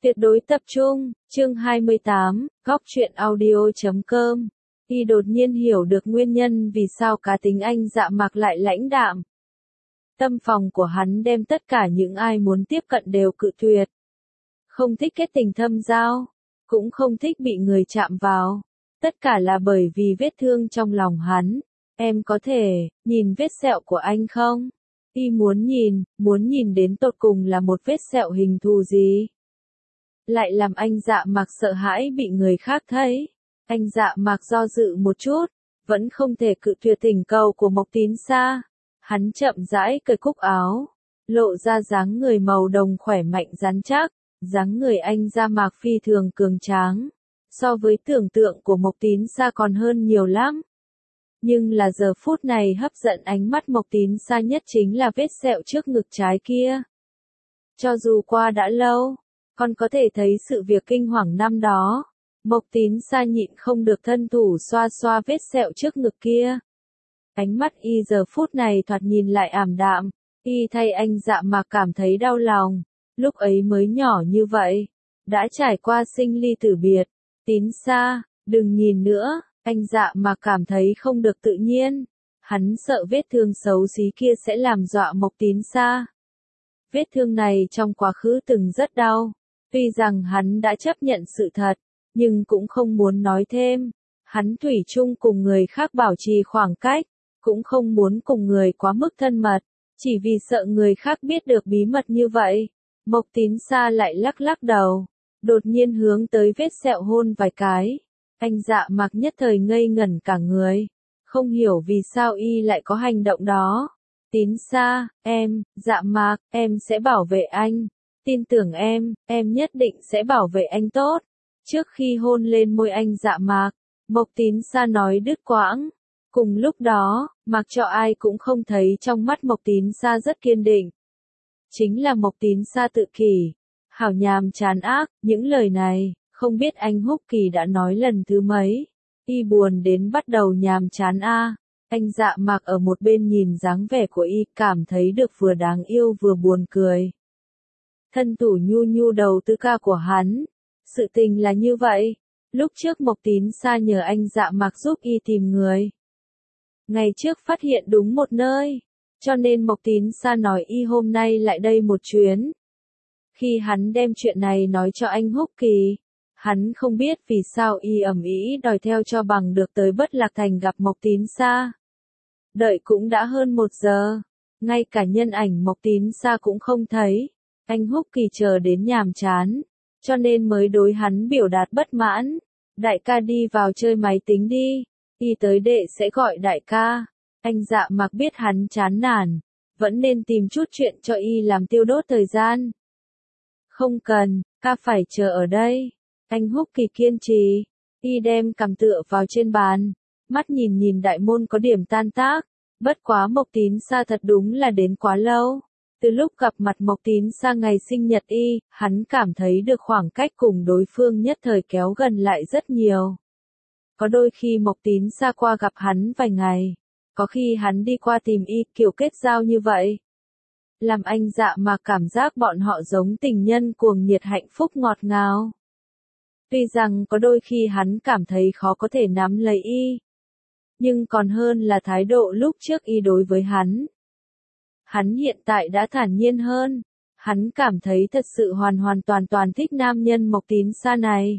Tuyệt đối tập trung, chương 28, góc truyện audio.com. Y đột nhiên hiểu được nguyên nhân vì sao cá tính anh Dạ Mạc lại lãnh đạm. Tâm phòng của hắn đem tất cả những ai muốn tiếp cận đều cự tuyệt. Không thích kết tình thâm giao, cũng không thích bị người chạm vào. Tất cả là bởi vì vết thương trong lòng hắn. Em có thể nhìn vết sẹo của anh không? Y muốn nhìn đến tột cùng là một vết sẹo hình thù gì? Lại làm anh Dạ Mạc sợ hãi bị người khác thấy. Anh Dạ Mạc do dự một chút, vẫn không thể cự tuyệt thỉnh cầu của Mộc Tín Sa. Hắn chậm rãi cởi cúc áo, lộ ra dáng người màu đồng khỏe mạnh rắn chắc, dáng người anh Dạ Mạc phi thường cường tráng, so với tưởng tượng của Mộc Tín Sa còn hơn nhiều lắm. Nhưng là giờ phút này hấp dẫn ánh mắt Mộc Tín Sa nhất chính là vết sẹo trước ngực trái kia. Cho dù qua đã lâu, còn có thể thấy sự việc kinh hoàng năm đó. Mộc Tín Sa nhịn không được thân thủ xoa xoa vết sẹo trước ngực kia. Ánh mắt y giờ phút này thoạt nhìn lại ảm đạm, y thay anh Dạ Mạc cảm thấy đau lòng. Lúc ấy mới nhỏ như vậy, đã trải qua sinh ly tử biệt. Tín Sa, đừng nhìn nữa. Anh Dạ Mạc cảm thấy không được tự nhiên. Hắn sợ vết thương xấu xí kia sẽ làm dọa Mộc Tín Sa. Vết thương này trong quá khứ từng rất đau. Tuy rằng hắn đã chấp nhận sự thật, nhưng cũng không muốn nói thêm. Hắn thủy chung cùng người khác bảo trì khoảng cách, cũng không muốn cùng người quá mức thân mật, chỉ vì sợ người khác biết được bí mật như vậy. Mộc Tín Sa lại lắc lắc đầu, đột nhiên hướng tới vết sẹo hôn vài cái. Anh Dạ Mạc nhất thời ngây ngẩn cả người, không hiểu vì sao y lại có hành động đó. Tín Sa, Dạ Mạc, em sẽ bảo vệ anh. Tin tưởng em nhất định sẽ bảo vệ anh tốt. Trước khi hôn lên môi anh Dạ Mạc, Mộc Tín Sa nói đứt quãng. Cùng lúc đó, mặc cho ai cũng không thấy trong mắt Mộc Tín Sa rất kiên định. Chính là Mộc Tín Sa tự kỷ, hảo nhàm chán ác, những lời này, không biết anh Húc Kỳ đã nói lần thứ mấy. Y buồn đến bắt đầu nhàm chán a. Anh Dạ Mạc ở một bên nhìn dáng vẻ của y cảm thấy được vừa đáng yêu vừa buồn cười. Thân thủ nhu nhu đầu tư ca của hắn. Sự tình là như vậy. Lúc trước Mộc Tín Sa nhờ anh Dạ Mạc giúp y tìm người. Ngày trước phát hiện đúng một nơi. Cho nên Mộc Tín Sa nói y hôm nay lại đây một chuyến. Khi hắn đem chuyện này nói cho anh Húc Kỳ, hắn không biết vì sao y ầm ĩ đòi theo cho bằng được tới Bất Lạc Thành gặp Mộc Tín Sa. Đợi cũng đã hơn 1 giờ. Ngay cả nhân ảnh Mộc Tín Sa cũng không thấy. Anh Húc Kỳ chờ đến nhàm chán, cho nên mới đối hắn biểu đạt bất mãn. Đại ca đi vào chơi máy tính đi, y tới đệ sẽ gọi đại ca. Anh Dạ Mạc biết hắn chán nản, vẫn nên tìm chút chuyện cho y làm tiêu đốt thời gian. Không cần, ca phải chờ ở đây. Anh Húc Kỳ kiên trì, y đem cằm tựa vào trên bàn, mắt nhìn đại môn có điểm tan tác. Bất quá Mộc Tín Sa thật đúng là đến quá lâu. Từ lúc gặp mặt Mộc Tín Sa ngày sinh nhật y, hắn cảm thấy được khoảng cách cùng đối phương nhất thời kéo gần lại rất nhiều. Có đôi khi Mộc Tín Sa qua gặp hắn vài ngày, có khi hắn đi qua tìm y kiểu kết giao như vậy. Làm anh Dạ Mạc cảm giác bọn họ giống tình nhân cuồng nhiệt hạnh phúc ngọt ngào. Tuy rằng có đôi khi hắn cảm thấy khó có thể nắm lấy y, nhưng còn hơn là thái độ lúc trước y đối với hắn. Hắn hiện tại đã thản nhiên hơn, hắn cảm thấy thật sự hoàn toàn thích nam nhân Mộc Tín Sa này.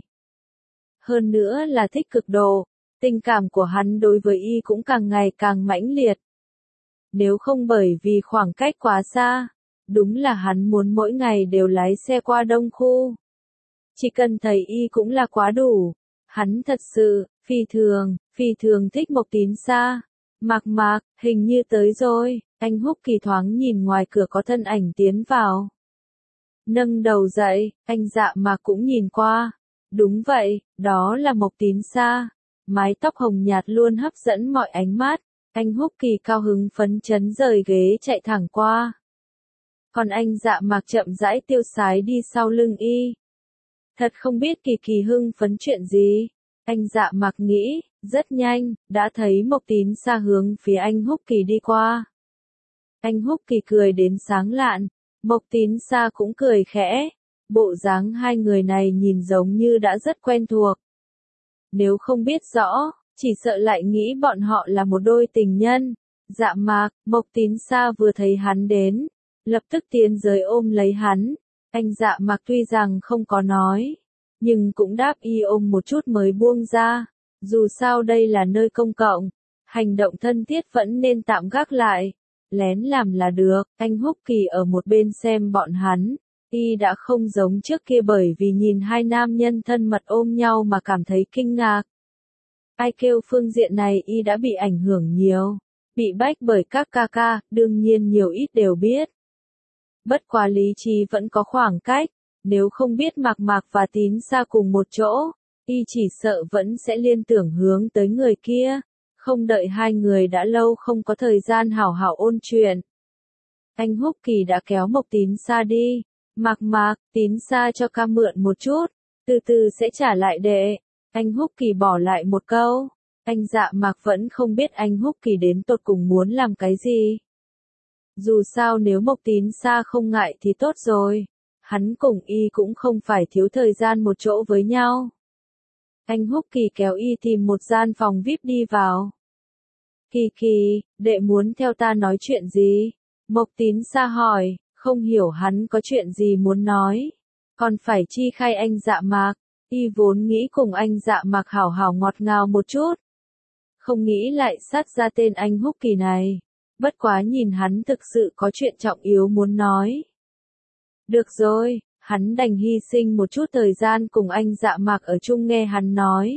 Hơn nữa là thích cực độ, tình cảm của hắn đối với y cũng càng ngày càng mãnh liệt. Nếu không bởi vì khoảng cách quá xa, đúng là hắn muốn mỗi ngày đều lái xe qua Đông Khu. Chỉ cần thấy y cũng là quá đủ. Hắn thật sự, phi thường thích Mộc Tín Sa. Mạc, hình như tới rồi. Anh Húc Kỳ thoáng nhìn ngoài cửa có thân ảnh tiến vào. Nâng đầu dậy, anh Dạ Mạc cũng nhìn qua. Đúng vậy, đó là Mộc Tín Sa. Mái tóc hồng nhạt luôn hấp dẫn mọi ánh mắt. Anh Húc Kỳ cao hứng phấn chấn rời ghế chạy thẳng qua. Còn anh Dạ Mạc chậm rãi tiêu sái đi sau lưng y. Thật không biết Kỳ hưng phấn chuyện gì. Anh Dạ Mạc nghĩ, rất nhanh, đã thấy Mộc Tín Sa hướng phía anh Húc Kỳ đi qua. Anh Húc Kỳ cười đến sáng lạn, Mộc Tín Sa cũng cười khẽ. Bộ dáng hai người này nhìn giống như đã rất quen thuộc. Nếu không biết rõ, chỉ sợ lại nghĩ bọn họ là một đôi tình nhân. Dạ Mạc, Mộc Tín Sa vừa thấy hắn đến, lập tức tiến tới ôm lấy hắn. Anh Dạ Mạc tuy rằng không có nói, nhưng cũng đáp y ôm một chút mới buông ra. Dù sao đây là nơi công cộng, hành động thân thiết vẫn nên tạm gác lại. Lén làm là được. Anh Húc Kỳ ở một bên xem bọn hắn. Y đã không giống trước kia bởi vì nhìn hai nam nhân thân mật ôm nhau mà cảm thấy kinh ngạc. Ai kêu phương diện này y đã bị ảnh hưởng nhiều. Bị bách bởi các ca ca, đương nhiên nhiều ít đều biết. Bất quá lý trí vẫn có khoảng cách. Nếu không biết Mạc Mạc và Tín Sa cùng một chỗ, y chỉ sợ vẫn sẽ liên tưởng hướng tới người kia. Không đợi hai người đã lâu không có thời gian hảo hảo ôn chuyện. Anh Húc Kỳ đã kéo Mộc Tín Sa đi. Mạc Mạc, Tín Sa cho ca mượn một chút, từ từ sẽ trả lại đệ. Anh Húc Kỳ bỏ lại một câu. Anh Dạ Mạc vẫn không biết anh Húc Kỳ đến tột cùng muốn làm cái gì. Dù sao nếu Mộc Tín Sa không ngại thì tốt rồi. Hắn cùng y cũng không phải thiếu thời gian một chỗ với nhau. Anh Húc Kỳ kéo y tìm một gian phòng VIP đi vào. Kỳ Kỳ, đệ muốn theo ta nói chuyện gì? Mộc Tín Sa hỏi, không hiểu hắn có chuyện gì muốn nói. Còn phải chi khai anh Dạ Mạc. Y vốn nghĩ cùng anh Dạ Mạc hảo hảo ngọt ngào một chút. Không nghĩ lại sát ra tên anh Húc Kỳ này. Bất quá nhìn hắn thực sự có chuyện trọng yếu muốn nói. Được rồi, hắn đành hy sinh một chút thời gian cùng anh Dạ Mạc ở chung nghe hắn nói.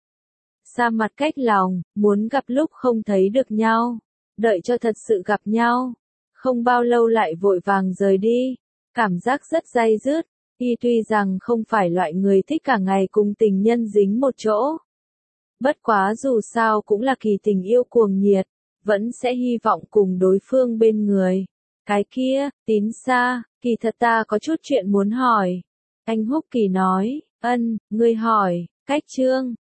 Xa mặt cách lòng, muốn gặp lúc không thấy được nhau. Đợi cho thật sự gặp nhau. Không bao lâu lại vội vàng rời đi. Cảm giác rất day dứt. Y tuy rằng không phải loại người thích cả ngày cùng tình nhân dính một chỗ. Bất quá dù sao cũng là kỳ tình yêu cuồng nhiệt. Vẫn sẽ hy vọng cùng đối phương bên người. Cái kia, Tín Sa, kỳ thật ta có chút chuyện muốn hỏi. Anh Húc Kỳ nói, ngươi hỏi, cách chương.